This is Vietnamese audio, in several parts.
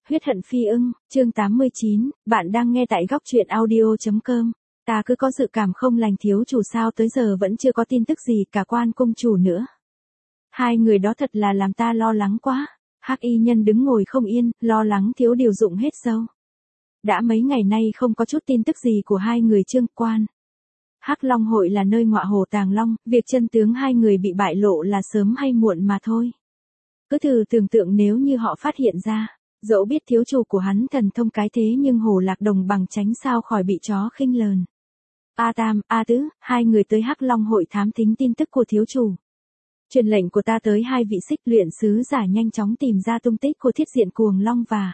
Huyết hận phi ưng, chương 89, bạn đang nghe tại góc truyện audio.com. Ta cứ có dự cảm không lành, thiếu chủ sao tới giờ vẫn chưa có tin tức gì cả quan cung chủ nữa. Hai người đó thật là làm ta lo lắng quá. Hắc y nhân đứng ngồi không yên, lo lắng thiếu điều dụng hết sâu. Đã mấy ngày nay không có chút tin tức gì của hai người Trương Quan. Hắc Long hội là nơi ngọa hổ tàng long, việc chân tướng hai người bị bại lộ là sớm hay muộn mà thôi. Cứ thử tưởng tượng nếu như họ phát hiện ra. Dẫu biết thiếu chủ của hắn thần thông cái thế nhưng Hồ Lạc Đồng bằng tránh sao khỏi bị chó khinh lờn. A Tam, A Tứ, hai người tới Hắc Long hội thám thính tin tức của thiếu chủ. Truyền lệnh của ta tới hai vị xích luyện sứ giả nhanh chóng tìm ra tung tích của Thiết Diện Cuồng Long và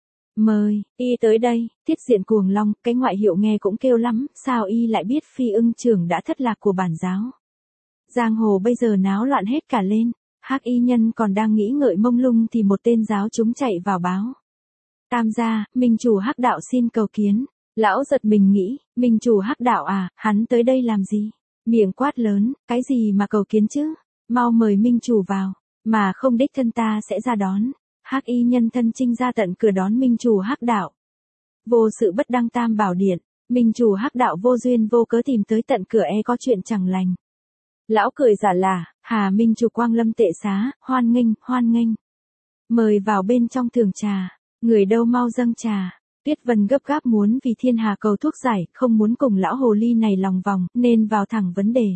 mời y tới đây. Thiết Diện Cuồng Long, cái ngoại hiệu nghe cũng kêu lắm, sao y lại biết Phi Ưng trưởng đã thất lạc của bản giáo. Giang hồ bây giờ náo loạn hết cả lên. Hắc y nhân còn đang nghĩ ngợi mông lung thì một tên giáo chúng chạy vào báo. Tam gia, minh chủ Hắc đạo xin cầu kiến. Lão giật mình nghĩ, minh chủ Hắc đạo à, hắn tới đây làm gì? Miệng quát lớn, cái gì mà cầu kiến chứ? Mau mời minh chủ vào, mà không đích thân ta sẽ ra đón. Hắc y nhân thân chinh ra tận cửa đón minh chủ Hắc đạo. Vô sự bất đăng tam bảo điện, minh chủ Hắc đạo vô duyên vô cớ tìm tới tận cửa có chuyện chẳng lành. Lão cười giả là, Hà minh chủ quang lâm tệ xá, hoan nghênh. Mời vào bên trong thưởng trà, người đâu mau dâng trà. Tuyết Vân gấp gáp muốn vì thiên hà cầu thuốc giải, không muốn cùng lão hồ ly này lòng vòng, nên vào thẳng vấn đề.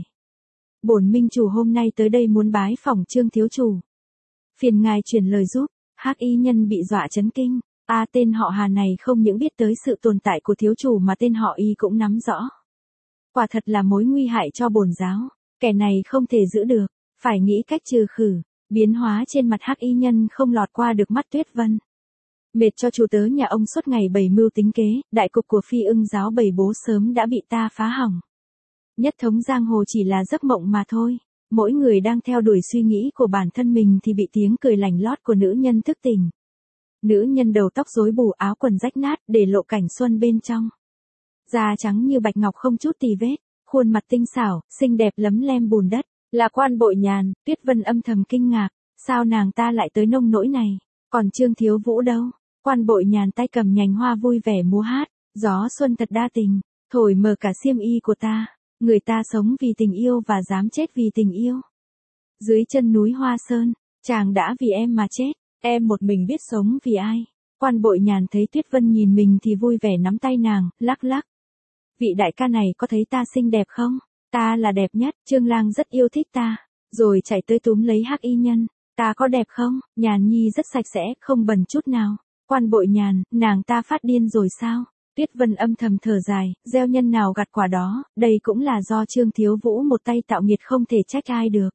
Bổn minh chủ hôm nay tới đây muốn bái phỏng Trương thiếu chủ. Phiền ngài truyền lời giúp. Hắc y nhân bị dọa chấn kinh. Tên họ Hà này không những biết tới sự tồn tại của thiếu chủ mà tên họ y cũng nắm rõ. Quả thật là mối nguy hại cho bổn giáo. Kẻ này không thể giữ được, phải nghĩ cách trừ khử. Biến hóa trên mặt Hắc y nhân không lọt qua được mắt Tuyết Vân. Mệt cho chủ tớ nhà ông suốt ngày bày mưu tính kế, đại cục của Phi Ưng giáo bày bố sớm đã bị ta phá hỏng. Nhất thống giang hồ chỉ là giấc mộng mà thôi. Mỗi người đang theo đuổi suy nghĩ của bản thân mình thì bị tiếng cười lành lót của nữ nhân thức tỉnh. Nữ nhân đầu tóc rối bù, áo quần rách nát để lộ cảnh xuân bên trong. Da trắng như bạch ngọc không chút tì vết. Khuôn mặt tinh xảo, xinh đẹp lấm lem bùn đất, là Quan Bội Nhàn. Tuyết Vân âm thầm kinh ngạc, sao nàng ta lại tới nông nỗi này, còn Trương thiếu vũ đâu? Quan Bội Nhàn tay cầm nhành hoa vui vẻ múa hát, gió xuân thật đa tình, thổi mờ cả xiêm y của ta, người ta sống vì tình yêu và dám chết vì tình yêu. Dưới chân núi Hoa Sơn, chàng đã vì em mà chết, em một mình biết sống vì ai? Quan Bội Nhàn thấy Tuyết Vân nhìn mình thì vui vẻ nắm tay nàng, lắc lắc. Vị đại ca này có thấy ta xinh đẹp không? Ta là đẹp nhất, Trương Lang rất yêu thích ta. Rồi chạy tới túm lấy Hắc y nhân. Ta có đẹp không? Nhàn nhi rất sạch sẽ, không bẩn chút nào. Quan Bội Nhàn, nàng ta phát điên rồi sao? Tuyết Vân âm thầm thở dài, gieo nhân nào gặt quả đó, đây cũng là do Trương thiếu vũ một tay tạo nghiệt, không thể trách ai được.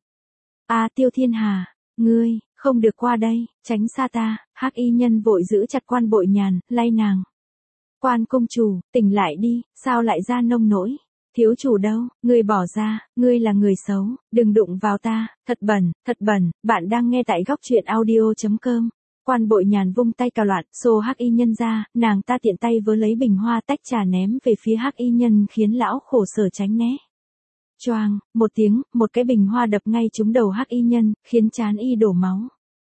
Tiêu Thiên Hà, ngươi, không được qua đây, tránh xa ta. Hắc y nhân vội giữ chặt Quan Bội Nhàn, lay nàng. Quan công chủ, tỉnh lại đi, sao lại ra nông nỗi? Thiếu chủ đâu, ngươi bỏ ra, ngươi là người xấu, đừng đụng vào ta, thật bẩn, bạn đang nghe tại góc truyện audio.com. Quan Bội Nhàn vung tay cào loạn, xô Hắc y nhân ra, nàng ta tiện tay vớ lấy bình hoa tách trà ném về phía Hắc y nhân khiến lão khổ sở tránh né. Choang, một tiếng, một cái bình hoa đập ngay trúng đầu Hắc y nhân, khiến trán y đổ máu.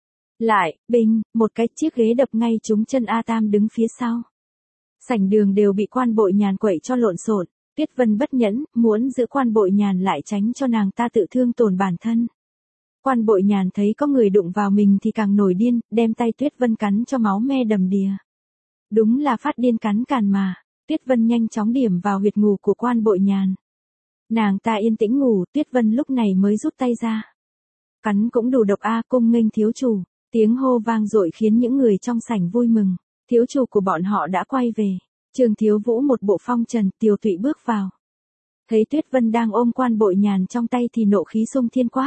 Lại, một cái chiếc ghế đập ngay trúng chân A Tam đứng phía sau. Sảnh đường đều bị Quan Bội Nhàn quậy cho lộn xộn. Tuyết Vân bất nhẫn, muốn giữ Quan Bội Nhàn lại tránh cho nàng ta tự thương tổn bản thân. Quan Bội Nhàn thấy có người đụng vào mình thì càng nổi điên, đem tay Tuyết Vân cắn cho máu me đầm đìa. Đúng là phát điên cắn càn mà. Tuyết Vân nhanh chóng điểm vào huyệt ngủ của Quan Bội Nhàn. Nàng ta yên tĩnh ngủ, Tuyết Vân lúc này mới rút tay ra. Cắn cũng đủ độc cung nghênh thiếu chủ. Tiếng hô vang dội khiến những người trong sảnh vui mừng. Thiếu chủ của bọn họ đã quay về. Trương thiếu vũ một bộ phong trần, tiều tụy bước vào. Thấy Tuyết Vân đang ôm Quan Bội Nhàn trong tay thì nộ khí xung thiên quát.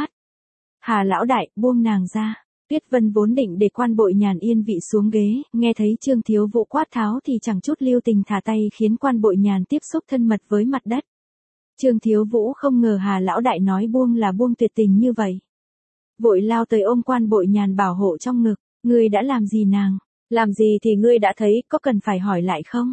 Hà lão đại, buông nàng ra. Tuyết Vân vốn định để Quan Bội Nhàn yên vị xuống ghế, nghe thấy Trương thiếu vũ quát tháo thì chẳng chút lưu tình thả tay khiến Quan Bội Nhàn tiếp xúc thân mật với mặt đất. Trương thiếu vũ không ngờ Hà lão đại nói buông là buông tuyệt tình như vậy. Vội lao tới ôm Quan Bội Nhàn bảo hộ trong ngực. Ngươi đã làm gì nàng? Làm gì thì ngươi đã thấy, có cần phải hỏi lại không?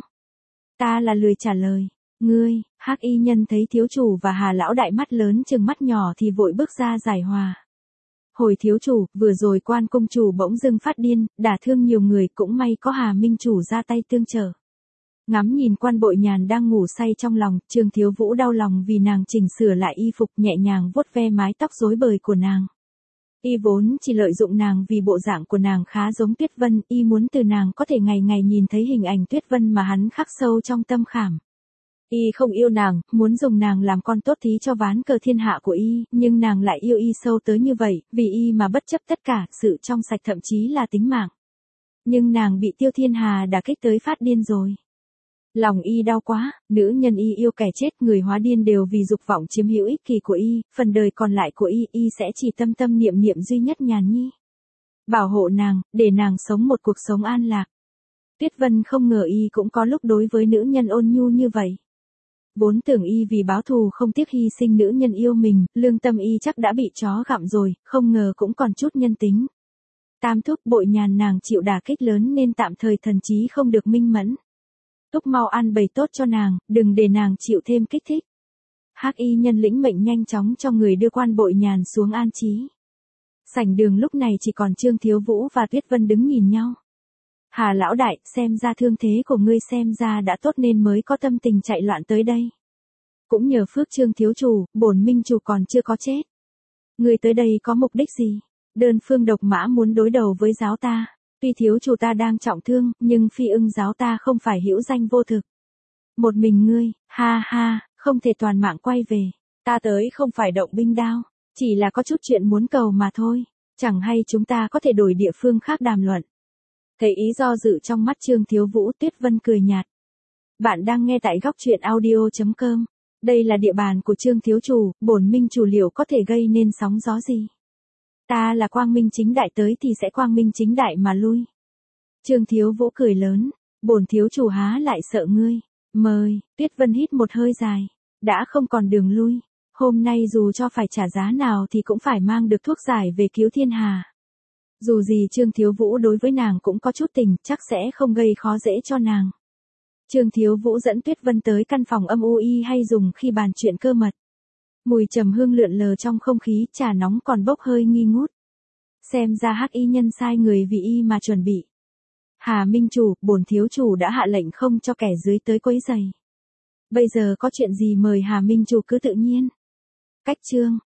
Ta là lười trả lời. Ngươi, Hắc y nhân thấy thiếu chủ và Hà lão đại mắt lớn chừng mắt nhỏ thì vội bước ra giải hòa. Hồi thiếu chủ, vừa rồi quan cung chủ bỗng dưng phát điên, đả thương nhiều người, cũng may có Hà Minh chủ ra tay tương trợ. Ngắm nhìn Quan Bội Nhàn đang ngủ say trong lòng, Trương Thiếu Vũ đau lòng vì nàng chỉnh sửa lại y phục, nhẹ nhàng vuốt ve mái tóc rối bời của nàng. Y vốn chỉ lợi dụng nàng vì bộ dạng của nàng khá giống Tuyết Vân, y muốn từ nàng có thể ngày ngày nhìn thấy hình ảnh Tuyết Vân mà hắn khắc sâu trong tâm khảm. Y không yêu nàng, muốn dùng nàng làm con tốt thí cho ván cờ thiên hạ của y, nhưng nàng lại yêu y sâu tới như vậy, vì y mà bất chấp tất cả, sự trong sạch thậm chí là tính mạng. Nhưng nàng bị Tiêu Thiên Hà đả kích tới phát điên rồi. Lòng y đau quá, nữ nhân y yêu kẻ chết, người hóa điên đều vì dục vọng chiếm hữu ích kỷ của y, phần đời còn lại của y sẽ chỉ tâm tâm niệm niệm duy nhất Nhàn Nhi. Bảo hộ nàng, để nàng sống một cuộc sống an lạc. Tuyết Vân không ngờ y cũng có lúc đối với nữ nhân ôn nhu như vậy. Vốn tưởng y vì báo thù không tiếc hy sinh nữ nhân yêu mình, lương tâm y chắc đã bị chó gặm rồi, không ngờ cũng còn chút nhân tính. Tam thúc Bội Nhàn nàng chịu đả kích lớn nên tạm thời thần trí không được minh mẫn. Thúc mau ăn bày tốt cho nàng, đừng để nàng chịu thêm kích thích. Hắc y nhân lĩnh mệnh nhanh chóng cho người đưa Quan Bội Nhàn xuống an trí. Sảnh đường lúc này chỉ còn Trương Thiếu Vũ và Tuyết Vân đứng nhìn nhau. Hà lão đại, xem ra thương thế của ngươi xem ra đã tốt nên mới có tâm tình chạy loạn tới đây. Cũng nhờ phước Trương thiếu chủ, bổn minh chủ còn chưa có chết. Ngươi tới đây có mục đích gì? Đơn phương độc mã muốn đối đầu với giáo ta. Tuy thiếu chủ ta đang trọng thương, nhưng Phi Ưng giáo ta không phải hữu danh vô thực. Một mình ngươi, ha ha, không thể toàn mạng quay về. Ta tới không phải động binh đao, chỉ là có chút chuyện muốn cầu mà thôi. Chẳng hay chúng ta có thể đổi địa phương khác đàm luận. Thấy ý do dự trong mắt Trương Thiếu Vũ, Tuyết Vân cười nhạt. Bạn đang nghe tại góc truyện audio.com. Đây là địa bàn của Trương thiếu chủ, bổn minh chủ liệu có thể gây nên sóng gió gì? Ta là quang minh chính đại tới thì sẽ quang minh chính đại mà lui. Trương Thiếu Vũ cười lớn, bổn thiếu chủ há lại sợ ngươi. Mời, Tuyết Vân hít một hơi dài. Đã không còn đường lui. Hôm nay dù cho phải trả giá nào thì cũng phải mang được thuốc giải về cứu thiên hà. Dù gì Trương Thiếu Vũ đối với nàng cũng có chút tình, chắc sẽ không gây khó dễ cho nàng. Trương Thiếu Vũ dẫn Tuyết Vân tới căn phòng âm u y hay dùng khi bàn chuyện cơ mật. Mùi trầm hương lượn lờ trong không khí, trà nóng còn bốc hơi nghi ngút. Xem ra hắc y nhân sai người vì y mà chuẩn bị. Hà Minh chủ, bổn thiếu chủ đã hạ lệnh không cho kẻ dưới tới quấy rầy. Bây giờ có chuyện gì mời Hà Minh chủ cứ tự nhiên. Cách chương